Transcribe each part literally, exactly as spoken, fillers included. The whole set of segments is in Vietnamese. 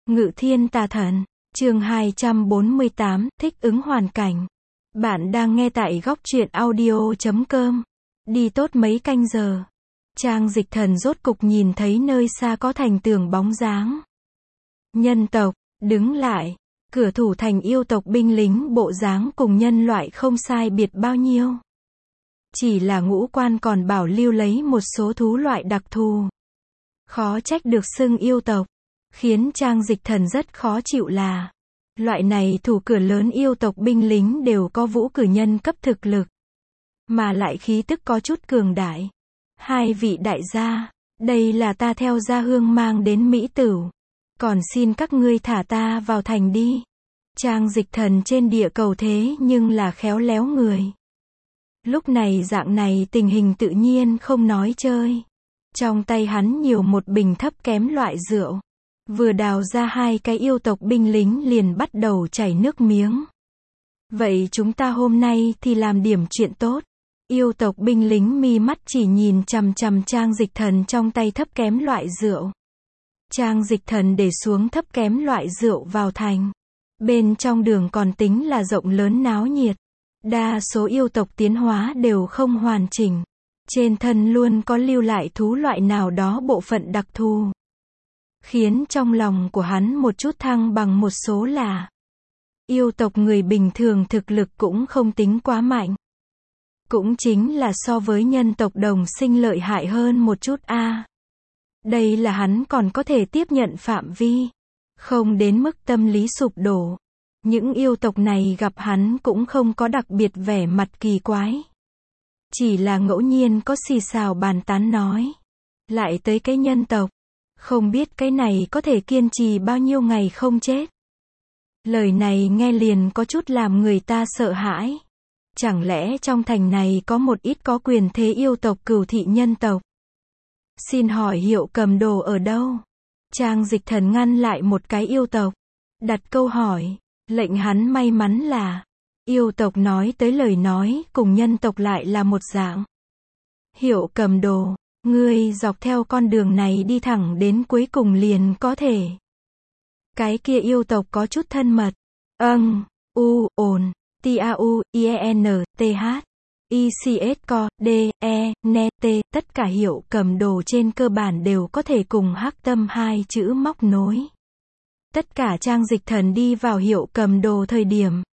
Ngự thiên tà thần, chương hai trăm bốn mươi tám, thích ứng hoàn cảnh. Bạn đang nghe tại góc truyện audio chấm com. Đi tốt mấy canh giờ. Trang Dịch Thần rốt cục nhìn thấy nơi xa có thành tường bóng dáng. Nhân tộc, đứng lại. Cửa thủ thành yêu tộc binh lính bộ dáng cùng nhân loại không sai biệt bao nhiêu. Chỉ là ngũ quan còn bảo lưu lấy một số thú loại đặc thù. Khó trách được xưng yêu tộc. Khiến Trang Dịch Thần rất khó chịu là, loại này thủ cửa lớn yêu tộc binh lính đều có vũ cử nhân cấp thực lực. Mà lại khí tức có chút cường đại. Hai vị đại gia, đây là ta theo gia hương mang đến Mỹ Tửu. Còn xin các ngươi thả ta vào thành đi. Trang Dịch Thần trên địa cầu thế nhưng là khéo léo người. Lúc này dạng này tình hình tự nhiên không nói chơi. Trong tay hắn nhiều một bình thấp kém loại rượu. Vừa đào ra hai cái yêu tộc binh lính liền bắt đầu chảy nước miếng. Vậy chúng ta hôm nay thì làm điểm chuyện tốt. Yêu tộc binh lính mi mắt chỉ nhìn chằm chằm Trang Dịch Thần trong tay thấp kém loại rượu. Trang Dịch Thần để xuống thấp kém loại rượu vào thành. Bên trong đường còn tính là rộng lớn náo nhiệt. Đa số yêu tộc tiến hóa đều không hoàn chỉnh. Trên thân luôn có lưu lại thú loại nào đó bộ phận đặc thù. Khiến trong lòng của hắn một chút thăng bằng một số là yêu tộc người bình thường thực lực cũng không tính quá mạnh. Cũng chính là so với nhân tộc đồng sinh lợi hại hơn một chút a. À, đây là hắn còn có thể tiếp nhận phạm vi. Không đến mức tâm lý sụp đổ. Những yêu tộc này gặp hắn cũng không có đặc biệt vẻ mặt kỳ quái. Chỉ là ngẫu nhiên có xì xào bàn tán nói. Lại tới cái nhân tộc. Không biết cái này có thể kiên trì bao nhiêu ngày không chết. Lời này nghe liền có chút làm người ta sợ hãi. Chẳng lẽ trong thành này có một ít có quyền thế yêu tộc cửu thị nhân tộc? Xin hỏi Hiệu Cầm Đồ ở đâu? Trang Dịch Thần ngăn lại một cái yêu tộc. Đặt câu hỏi. Lệnh hắn may mắn là yêu tộc nói tới lời nói cùng nhân tộc lại là một dạng. Hiệu Cầm Đồ. Ngươi dọc theo con đường này đi thẳng đến cuối cùng liền có thể. Cái kia yêu tộc có chút thân mật. Âng, u, ồn, t a u, i e n, t h, i c s co, d, e, n, t, tất cả Hiệu Cầm Đồ trên cơ bản đều có thể cùng Hắc Tâm hai chữ móc nối. Tất cả Trang Dịch Thần đi vào Hiệu Cầm Đồ thời điểm.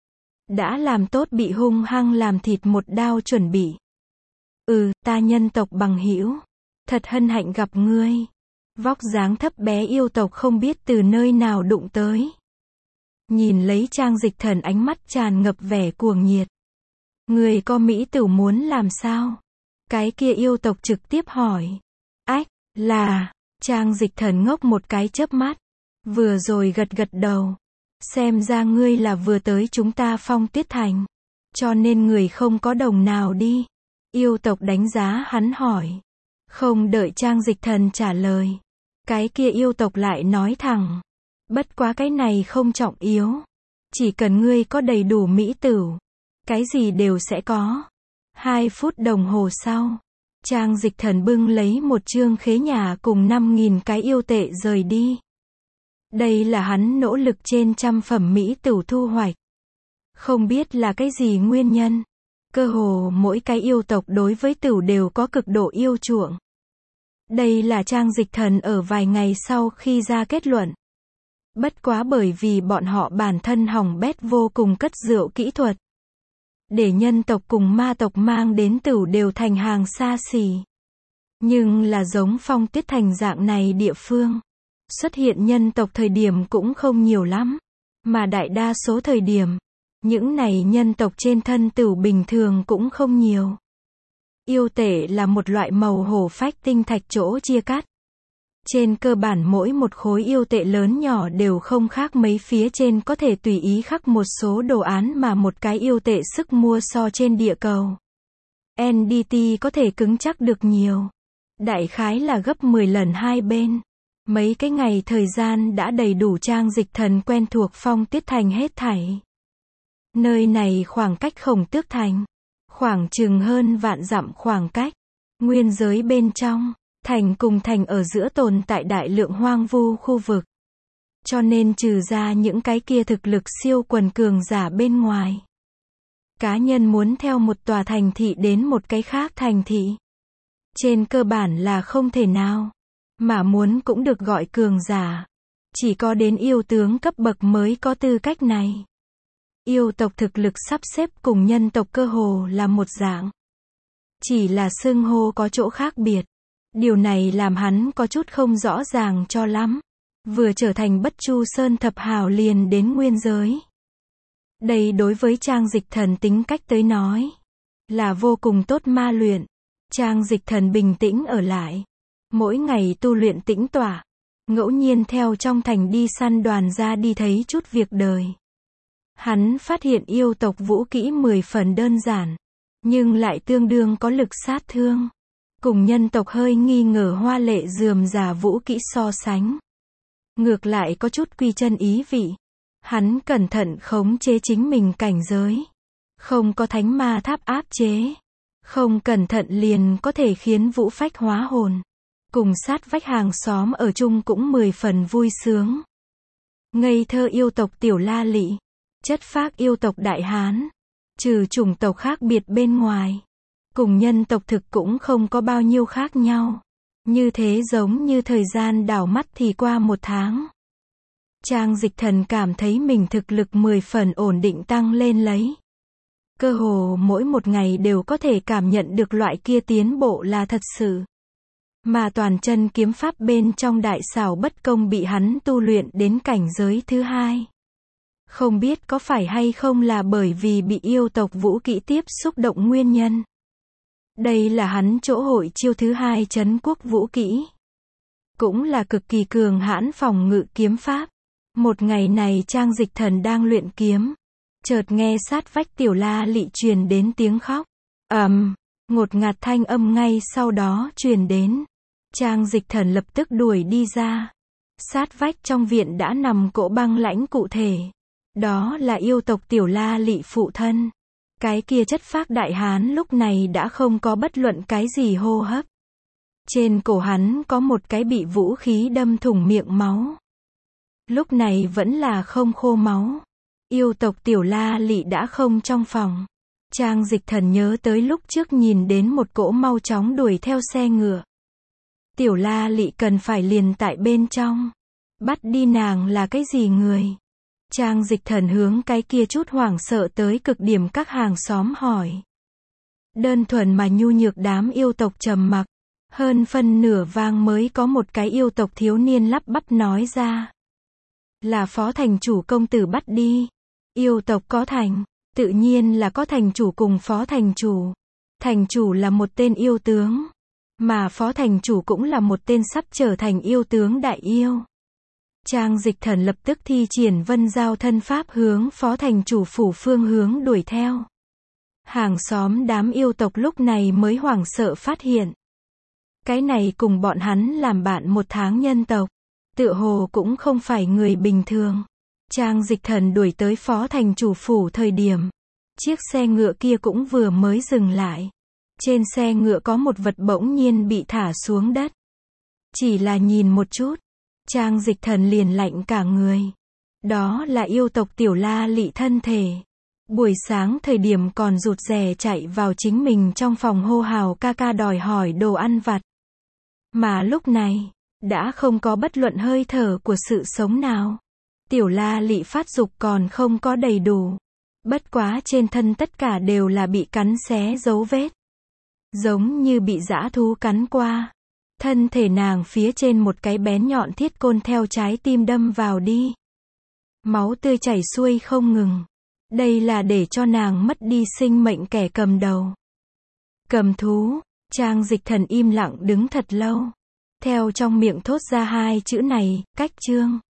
Đã làm tốt bị hung hăng làm thịt một đao chuẩn bị. Ừ, ta nhân tộc bằng hữu. Thật hân hạnh gặp ngươi. Vóc dáng thấp bé yêu tộc không biết từ nơi nào đụng tới. Nhìn lấy Trang Dịch Thần ánh mắt tràn ngập vẻ cuồng nhiệt. Ngươi có Mỹ Tửu muốn làm sao? Cái kia yêu tộc trực tiếp hỏi. Ách, là, Trang Dịch Thần ngốc một cái chớp mắt. Vừa rồi gật gật đầu. Xem ra ngươi là vừa tới chúng ta Phong Tuyết Thành. Cho nên người không có đồng nào đi. Yêu tộc đánh giá hắn hỏi. Không đợi Trang Dịch Thần trả lời. Cái kia yêu tộc lại nói thẳng. Bất quá cái này không trọng yếu. Chỉ cần ngươi có đầy đủ Mỹ Tửu. Cái gì đều sẽ có. Hai phút đồng hồ sau. Trang Dịch Thần bưng lấy một chương khế nhà cùng năm nghìn cái yêu tệ rời đi. Đây là hắn nỗ lực trên trăm phẩm Mỹ Tửu thu hoạch. Không biết là cái gì nguyên nhân. Cơ hồ mỗi cái yêu tộc đối với tửu đều có cực độ yêu chuộng. Đây là Trang Dịch Thần ở vài ngày sau khi ra kết luận. Bất quá bởi vì bọn họ bản thân hỏng bét vô cùng cất rượu kỹ thuật. Để nhân tộc cùng ma tộc mang đến tửu đều thành hàng xa xỉ. Nhưng là giống Phong Tuyết Thành dạng này địa phương. Xuất hiện nhân tộc thời điểm cũng không nhiều lắm. Mà đại đa số thời điểm. Những này nhân tộc trên thân tửu bình thường cũng không nhiều. Yêu tệ là một loại màu hổ phách tinh thạch chỗ chia cắt. Trên cơ bản mỗi một khối yêu tệ lớn nhỏ đều không khác mấy phía trên có thể tùy ý khắc một số đồ án mà một cái yêu tệ sức mua so trên địa cầu. en đê tê có thể cứng chắc được nhiều. Đại khái là gấp mười lần hai bên. Mấy cái ngày thời gian đã đầy đủ Trang Dịch Thần quen thuộc Phong Tuyết Thành hết thảy. Nơi này khoảng cách Khổng Tước Thành. Khoảng chừng hơn vạn dặm khoảng cách. Nguyên giới bên trong. Thành cùng thành ở giữa tồn tại đại lượng hoang vu khu vực. Cho nên trừ ra những cái kia thực lực siêu quần cường giả bên ngoài, cá nhân muốn theo một tòa thành thị đến một cái khác thành thị, trên cơ bản là không thể nào. Mà muốn cũng được gọi cường giả, chỉ có đến yêu tướng cấp bậc mới có tư cách này. Yêu tộc thực lực sắp xếp cùng nhân tộc cơ hồ là một dạng, chỉ là xưng hô có chỗ khác biệt. Điều này làm hắn có chút không rõ ràng cho lắm. Vừa trở thành Bất Chu Sơn thập hào liền đến nguyên giới. Đây đối với Trang Dịch Thần tính cách tới nói, là vô cùng tốt ma luyện. Trang Dịch Thần bình tĩnh ở lại, mỗi ngày tu luyện tĩnh tọa, ngẫu nhiên theo trong thành đi săn đoàn ra đi thấy chút việc đời. Hắn phát hiện yêu tộc vũ kỹ mười phần đơn giản, nhưng lại tương đương có lực sát thương. Cùng nhân tộc hơi nghi ngờ hoa lệ rườm rà vũ kỹ so sánh, ngược lại có chút quy chân ý vị. Hắn cẩn thận khống chế chính mình cảnh giới, không có thánh ma tháp áp chế, không cẩn thận liền có thể khiến vũ phách hóa hồn. Cùng sát vách hàng xóm ở chung cũng mười phần vui sướng. Ngây thơ yêu tộc Tiểu La Lị, chất phác yêu tộc Đại Hán, trừ chủng tộc khác biệt bên ngoài, cùng nhân tộc thực cũng không có bao nhiêu khác nhau. Như thế giống như thời gian đảo mắt thì qua một tháng. Trang Dịch Thần cảm thấy mình thực lực mười phần ổn định tăng lên lấy. Cơ hồ mỗi một ngày đều có thể cảm nhận được loại kia tiến bộ là thật sự. Mà toàn chân kiếm pháp bên trong đại xảo bất công bị hắn tu luyện đến cảnh giới thứ hai. Không biết có phải hay không là bởi vì bị yêu tộc vũ kỹ tiếp xúc động nguyên nhân. Đây là hắn chỗ hội chiêu thứ hai trấn quốc vũ kỹ. Cũng là cực kỳ cường hãn phòng ngự kiếm pháp. Một ngày này Trang Dịch Thần đang luyện kiếm, chợt nghe sát vách Tiểu La Lị truyền đến tiếng khóc. ầm, um, ngột ngạt thanh âm ngay sau đó truyền đến. Trang Dịch Thần lập tức đuổi đi ra. Sát vách trong viện đã nằm cỗ băng lãnh cụ thể. Đó là yêu tộc Tiểu La Lị phụ thân. Cái kia chất phác đại hán lúc này đã không có bất luận cái gì hô hấp. Trên cổ hắn có một cái bị vũ khí đâm thủng miệng máu. Lúc này vẫn là không khô máu. Yêu tộc Tiểu La Lị đã không trong phòng. Trang Dịch Thần nhớ tới lúc trước nhìn đến một cỗ mau chóng đuổi theo xe ngựa. Tiểu La Lị cần phải liền tại bên trong. Bắt đi nàng là cái gì người? Trang Dịch Thần hướng cái kia chút hoảng sợ tới cực điểm các hàng xóm hỏi. Đơn thuần mà nhu nhược đám yêu tộc trầm mặc. Hơn phân nửa vang mới có một cái yêu tộc thiếu niên lắp bắp nói ra. Là phó thành chủ công tử bắt đi. Yêu tộc có thành, tự nhiên là có thành chủ cùng phó thành chủ. Thành chủ là một tên yêu tướng, mà phó thành chủ cũng là một tên sắp trở thành yêu tướng đại yêu. Trang Dịch Thần lập tức thi triển vân giao thân pháp hướng phó thành chủ phủ phương hướng đuổi theo. Hàng xóm đám yêu tộc lúc này mới hoảng sợ phát hiện. Cái này cùng bọn hắn làm bạn một tháng nhân tộc, tựa hồ cũng không phải người bình thường. Trang Dịch Thần đuổi tới phó thành chủ phủ thời điểm, chiếc xe ngựa kia cũng vừa mới dừng lại. Trên xe ngựa có một vật bỗng nhiên bị thả xuống đất. Chỉ là nhìn một chút, Trang Dịch Thần liền lạnh cả người. Đó là yêu tộc Tiểu La Lị thân thể. Buổi sáng thời điểm còn rụt rè chạy vào chính mình trong phòng hô hào ca ca đòi hỏi đồ ăn vặt. Mà lúc này, đã không có bất luận hơi thở của sự sống nào. Tiểu La Lị phát dục còn không có đầy đủ. Bất quá trên thân tất cả đều là bị cắn xé dấu vết. Giống như bị dã thú cắn qua. Thân thể nàng phía trên một cái bén nhọn thiết côn theo trái tim đâm vào đi. Máu tươi chảy xuôi không ngừng. Đây là để cho nàng mất đi sinh mệnh kẻ cầm đầu. Cầm thú. Trang Dịch Thần im lặng đứng thật lâu. Theo trong miệng thốt ra hai chữ này, cách chương.